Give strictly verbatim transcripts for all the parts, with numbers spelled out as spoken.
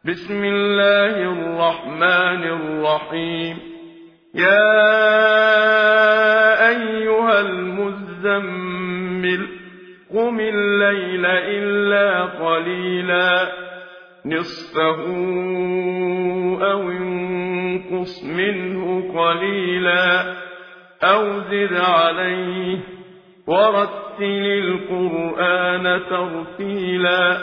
بسم الله الرحمن الرحيم يا أيها المزمل قم الليل إلا قليلا نصفه أو انقص منه قليلا أو زد عليه ورتل القرآن ترتيلا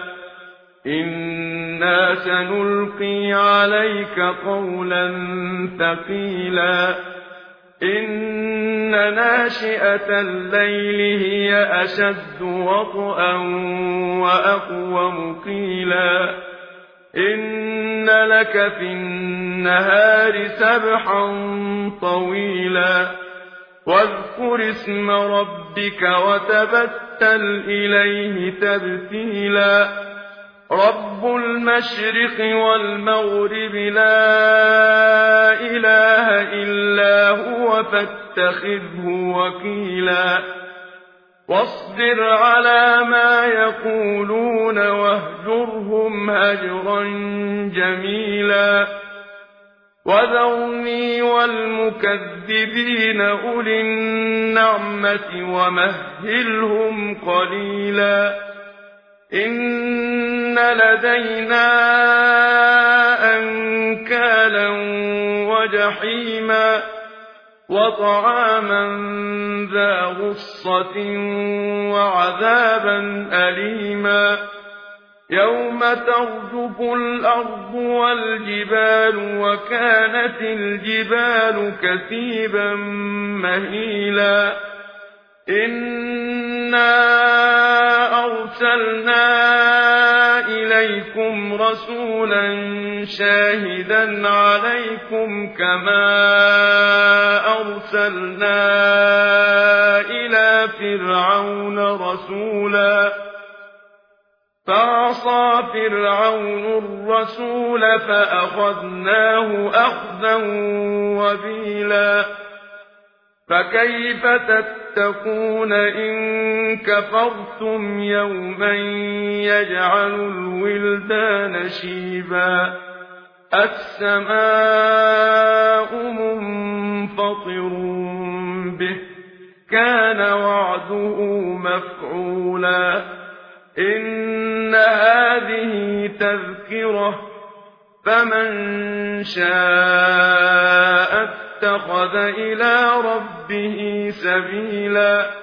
إنا سنلقي عليك قولا ثقيلا إن ناشئة الليل هي أشد وطئا وأقوم قيلا إن لك في النهار سبحا طويلا واذكر اسم ربك وتبتل إليه تبتيلا رب المشرق والمغرب لا إله إلا هو فاتخذه وكيلا واصبر على ما يقولون واهجرهم هجرا جميلا وذرني والمكذبين أولي النعمة ومهلهم قليلا إن لدينا أنكالا وجحيما وطعاما ذا غصة وعذابا أليما يوم ترجف الأرض والجبال وكانت الجبال كثيبا مهيلا إنا أرسلنا إليكم رسولا شاهدا عليكم كما أرسلنا إلى فرعون رسولا فعصى فرعون الرسول فأخذناه أخذا وبيلا فكيف تتقون إن كفرتم يوما يجعل الولدان شيبا السماء منفطر به كان وعده مفعولا إن هذه تذكرة فمن شاء اتخذ إلى ربه سبيلا